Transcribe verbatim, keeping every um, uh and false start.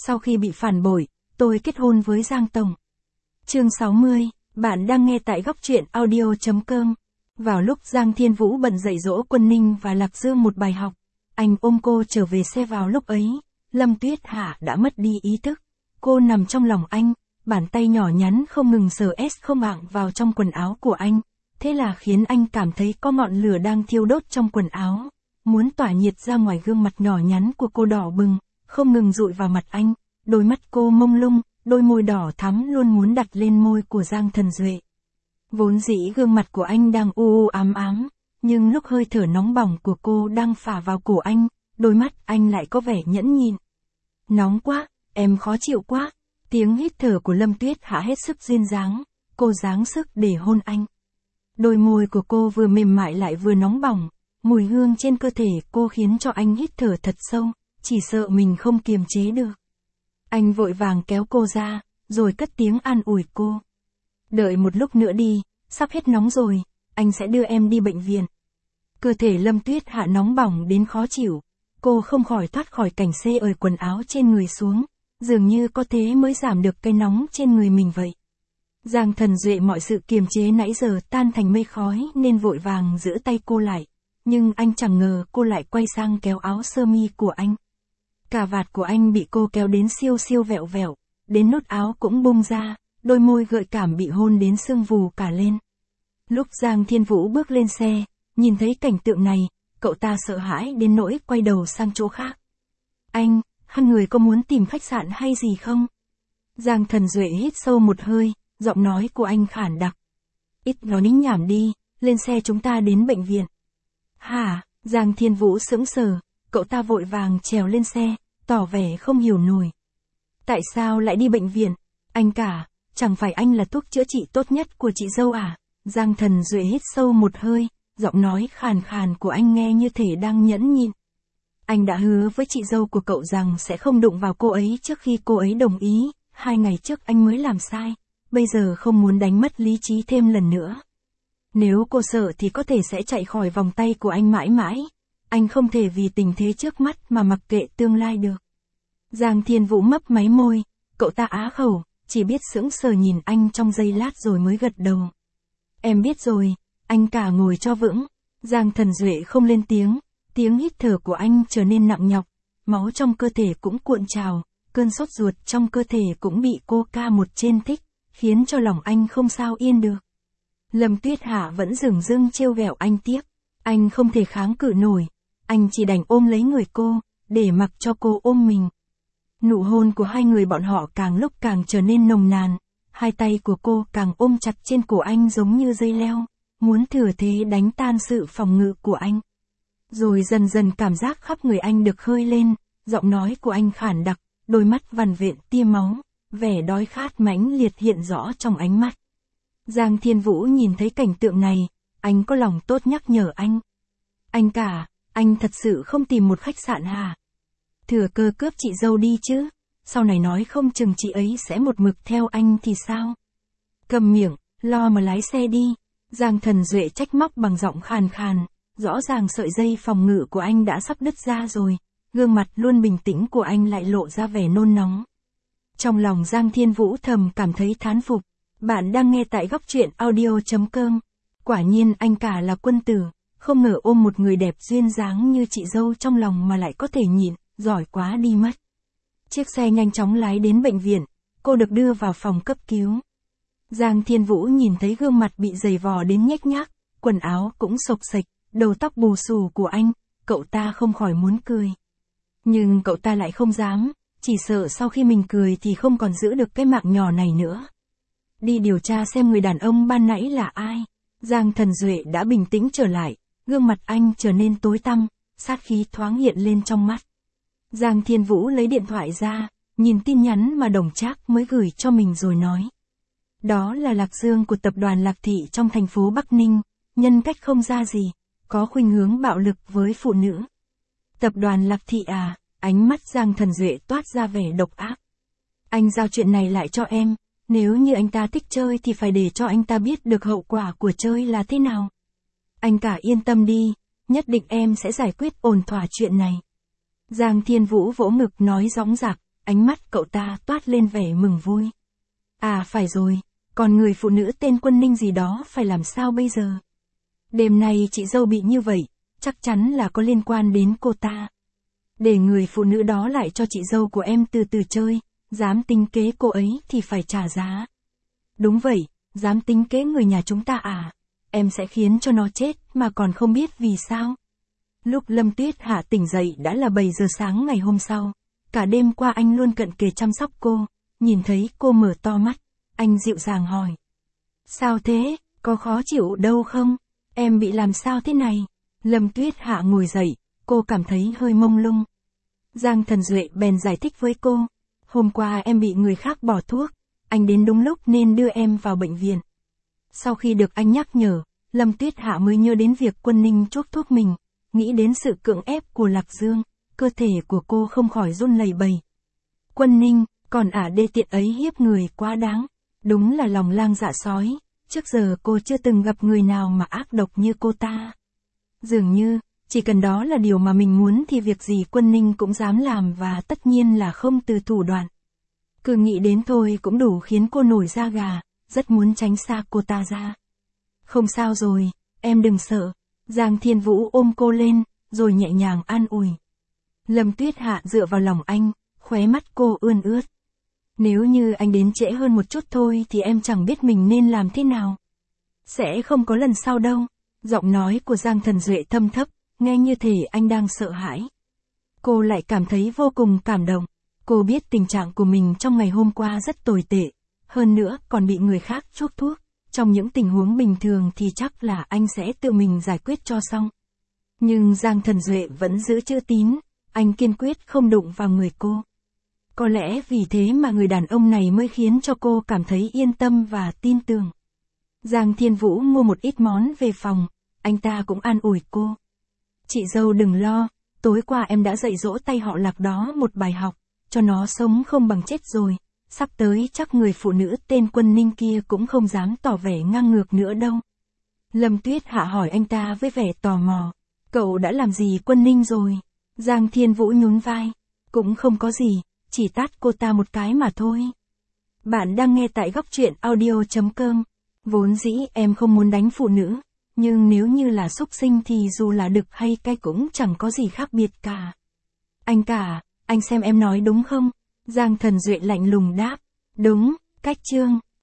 Sau khi bị phản bội, tôi kết hôn với Giang Tổng. Chương sáu mươi, bạn đang nghe tại góc truyện audio chấm com. Vào lúc Giang Thiên Vũ bận dạy dỗ Quân Ninh và Lạc Dương một bài học, anh ôm cô trở về xe. Vào lúc ấy, Lâm Tuyết Hạ đã mất đi ý thức. Cô nằm trong lòng anh, bàn tay nhỏ nhắn không ngừng sờ S không ạng vào trong quần áo của anh. Thế là khiến anh cảm thấy có ngọn lửa đang thiêu đốt trong quần áo, muốn tỏa nhiệt ra ngoài. Gương mặt nhỏ nhắn của cô đỏ bừng, không ngừng dụi vào mặt anh, đôi mắt cô mông lung, đôi môi đỏ thắm luôn muốn đặt lên môi của Giang Thần Duệ. Vốn dĩ gương mặt của anh đang u u ám ám, nhưng lúc hơi thở nóng bỏng của cô đang phả vào cổ anh, đôi mắt anh lại có vẻ nhẫn nhịn. Nóng quá, em khó chịu quá. Tiếng hít thở của Lâm Tuyết Hạ hết sức duyên dáng, cô dáng sức để hôn anh. Đôi môi của cô vừa mềm mại lại vừa nóng bỏng, mùi hương trên cơ thể cô khiến cho anh hít thở thật sâu, chỉ sợ mình không kiềm chế được. Anh vội vàng kéo cô ra, rồi cất tiếng an ủi cô. Đợi một lúc nữa đi, sắp hết nóng rồi, anh sẽ đưa em đi bệnh viện. Cơ thể Lâm Tuyết Hạ nóng bỏng đến khó chịu, cô không khỏi thoát khỏi cảnh xê ời quần áo trên người xuống, dường như có thế mới giảm được cái nóng trên người mình vậy. Giang Thần Duệ mọi sự kiềm chế nãy giờ tan thành mây khói nên vội vàng giữ tay cô lại, nhưng anh chẳng ngờ cô lại quay sang kéo áo sơ mi của anh. Cà vạt của anh bị cô kéo đến siêu siêu vẹo vẹo, đến nút áo cũng bung ra, đôi môi gợi cảm bị hôn đến sưng vù cả lên. Lúc Giang Thiên Vũ bước lên xe, nhìn thấy cảnh tượng này, cậu ta sợ hãi đến nỗi quay đầu sang chỗ khác. Anh, hai người có muốn tìm khách sạn hay gì không? Giang Thần Duệ hít sâu một hơi, giọng nói của anh khản đặc. Ít nói nính nhảm đi, lên xe chúng ta đến bệnh viện. Hả? Giang Thiên Vũ sững sờ, cậu ta vội vàng trèo lên xe, tỏ vẻ không hiểu nổi. Tại sao lại đi bệnh viện? Anh cả, chẳng phải anh là thuốc chữa trị tốt nhất của chị dâu à? Giang Thần Duệ hít sâu một hơi, giọng nói khàn khàn của anh nghe như thể đang nhẫn nhịn. Anh đã hứa với chị dâu của cậu rằng sẽ không đụng vào cô ấy trước khi cô ấy đồng ý, hai ngày trước anh mới làm sai, bây giờ không muốn đánh mất lý trí thêm lần nữa. Nếu cô sợ thì có thể sẽ chạy khỏi vòng tay của anh mãi mãi, anh không thể vì tình thế trước mắt mà mặc kệ tương lai được. Giang Thiên Vũ mấp máy môi, cậu ta á khẩu, chỉ biết sững sờ nhìn anh trong giây lát rồi mới gật đầu. Em biết rồi, anh cả ngồi cho vững. Giang Thần Duệ không lên tiếng, tiếng hít thở của anh trở nên nặng nhọc, máu trong cơ thể cũng cuộn trào, cơn sốt ruột trong cơ thể cũng bị cô ca một trên thích, khiến cho lòng anh không sao yên được. Lâm Tuyết Hạ vẫn dửng dưng trêu ghẹo anh tiếp, anh không thể kháng cự nổi, anh chỉ đành ôm lấy người cô, để mặc cho cô ôm mình. Nụ hôn của hai người bọn họ càng lúc càng trở nên nồng nàn, hai tay của cô càng ôm chặt trên cổ anh giống như dây leo, muốn thừa thế đánh tan sự phòng ngự của anh. Rồi dần dần cảm giác khắp người anh được khơi lên, giọng nói của anh khản đặc, đôi mắt vằn vện tia máu, vẻ đói khát mãnh liệt hiện rõ trong ánh mắt. Giang Thiên Vũ nhìn thấy cảnh tượng này, anh có lòng tốt nhắc nhở anh. Anh cả, anh thật sự không tìm một khách sạn hả? Thừa cơ cướp chị dâu đi chứ, sau này nói không chừng chị ấy sẽ một mực theo anh thì sao? Cầm miệng, lo mà lái xe đi. Giang Thần Duệ trách móc bằng giọng khàn khàn, rõ ràng sợi dây phòng ngự của anh đã sắp đứt ra rồi, gương mặt luôn bình tĩnh của anh lại lộ ra vẻ nôn nóng. Trong lòng Giang Thiên Vũ thầm cảm thấy thán phục. Bạn đang nghe tại góc truyện audio chấm com. Quả nhiên anh cả là quân tử, không ngờ ôm một người đẹp duyên dáng như chị dâu trong lòng mà lại có thể nhịn, giỏi quá đi mất. Chiếc xe nhanh chóng lái đến bệnh viện, cô được đưa vào phòng cấp cứu. Giang Thiên Vũ nhìn thấy gương mặt bị giày vò đến nhếch nhác, quần áo cũng xộc xệch, đầu tóc bù xù của anh, cậu ta không khỏi muốn cười. Nhưng cậu ta lại không dám, chỉ sợ sau khi mình cười thì không còn giữ được cái mạng nhỏ này nữa. Đi điều tra xem người đàn ông ban nãy là ai. Giang Thần Duệ đã bình tĩnh trở lại, gương mặt anh trở nên tối tăm, sát khí thoáng hiện lên trong mắt. Giang Thiên Vũ lấy điện thoại ra, nhìn tin nhắn mà Đồng Trác mới gửi cho mình rồi nói. Đó là Lạc Dương của tập đoàn Lạc Thị trong thành phố Bắc Ninh, nhân cách không ra gì, có khuynh hướng bạo lực với phụ nữ. Tập đoàn Lạc Thị à? Ánh mắt Giang Thần Duệ toát ra vẻ độc ác. Anh giao chuyện này lại cho em, nếu như anh ta thích chơi thì phải để cho anh ta biết được hậu quả của chơi là thế nào. Anh cả yên tâm đi, nhất định em sẽ giải quyết ổn thỏa chuyện này. Giang Thiên Vũ vỗ ngực nói dõng dạc, Ánh mắt cậu ta toát lên vẻ mừng vui. À phải rồi, còn người phụ nữ tên Quân Ninh gì đó phải làm sao bây giờ? Đêm nay chị dâu bị như vậy, chắc chắn là có liên quan đến cô ta. Để người phụ nữ đó lại cho chị dâu của em từ từ chơi, dám tính kế cô ấy thì phải trả giá. Đúng vậy, dám tính kế người nhà chúng ta à? Em sẽ khiến cho nó chết mà còn không biết vì sao. Lúc Lâm Tuyết Hạ tỉnh dậy đã là bảy giờ sáng ngày hôm sau. Cả đêm qua anh luôn cận kề chăm sóc cô, nhìn thấy cô mở to mắt, anh dịu dàng hỏi. Sao thế, có khó chịu đâu không? Em bị làm sao thế này? Lâm Tuyết Hạ ngồi dậy, cô cảm thấy hơi mông lung. Giang Thần Duệ bèn giải thích với cô. Hôm qua em bị người khác bỏ thuốc, anh đến đúng lúc nên đưa em vào bệnh viện. Sau khi được anh nhắc nhở, Lâm Tuyết Hạ mới nhớ đến việc Quân Ninh chuốc thuốc mình, nghĩ đến sự cưỡng ép của Lạc Dương, cơ thể của cô không khỏi run lẩy bẩy. Quân Ninh, còn ả đê tiện ấy hiếp người quá đáng, đúng là lòng lang dạ sói, trước giờ cô chưa từng gặp người nào mà ác độc như cô ta. Dường như, chỉ cần đó là điều mà mình muốn thì việc gì Quân Ninh cũng dám làm và tất nhiên là không từ thủ đoạn. Cứ nghĩ đến thôi cũng đủ khiến cô nổi da gà, rất muốn tránh xa cô ta ra. Không sao rồi, em đừng sợ. Giang Thiên Vũ ôm cô lên, rồi nhẹ nhàng an ủi. Lâm Tuyết Hạ dựa vào lòng anh, khóe mắt cô ươn ướt. Nếu như anh đến trễ hơn một chút thôi thì em chẳng biết mình nên làm thế nào. Sẽ không có lần sau đâu. Giọng nói của Giang Thần Duệ thâm thấp, nghe như thể anh đang sợ hãi. Cô lại cảm thấy vô cùng cảm động. Cô biết tình trạng của mình trong ngày hôm qua rất tồi tệ, hơn nữa còn bị người khác chuốc thuốc. Trong những tình huống bình thường thì chắc là anh sẽ tự mình giải quyết cho xong. Nhưng Giang Thần Duệ vẫn giữ chữ tín, anh kiên quyết không đụng vào người cô. Có lẽ vì thế mà người đàn ông này mới khiến cho cô cảm thấy yên tâm và tin tưởng. Giang Thiên Vũ mua một ít món về phòng, anh ta cũng an ủi cô. Chị dâu đừng lo, tối qua em đã dạy dỗ tay họ Lạc đó một bài học, cho nó sống không bằng chết rồi. Sắp tới chắc người phụ nữ tên Quân Ninh kia cũng không dám tỏ vẻ ngang ngược nữa đâu. Lâm Tuyết Hạ hỏi anh ta với vẻ tò mò. Cậu đã làm gì Quân Ninh rồi? Giang Thiên Vũ nhún vai. Cũng không có gì, chỉ tát cô ta một cái mà thôi. Bạn đang nghe tại góc truyện audio chấm com. Vốn dĩ em không muốn đánh phụ nữ, nhưng nếu như là súc sinh thì dù là đực hay cay cũng chẳng có gì khác biệt cả. Anh cả, anh xem em nói đúng không? Giang Thần Duệ lạnh lùng đáp. Đúng, cách chương.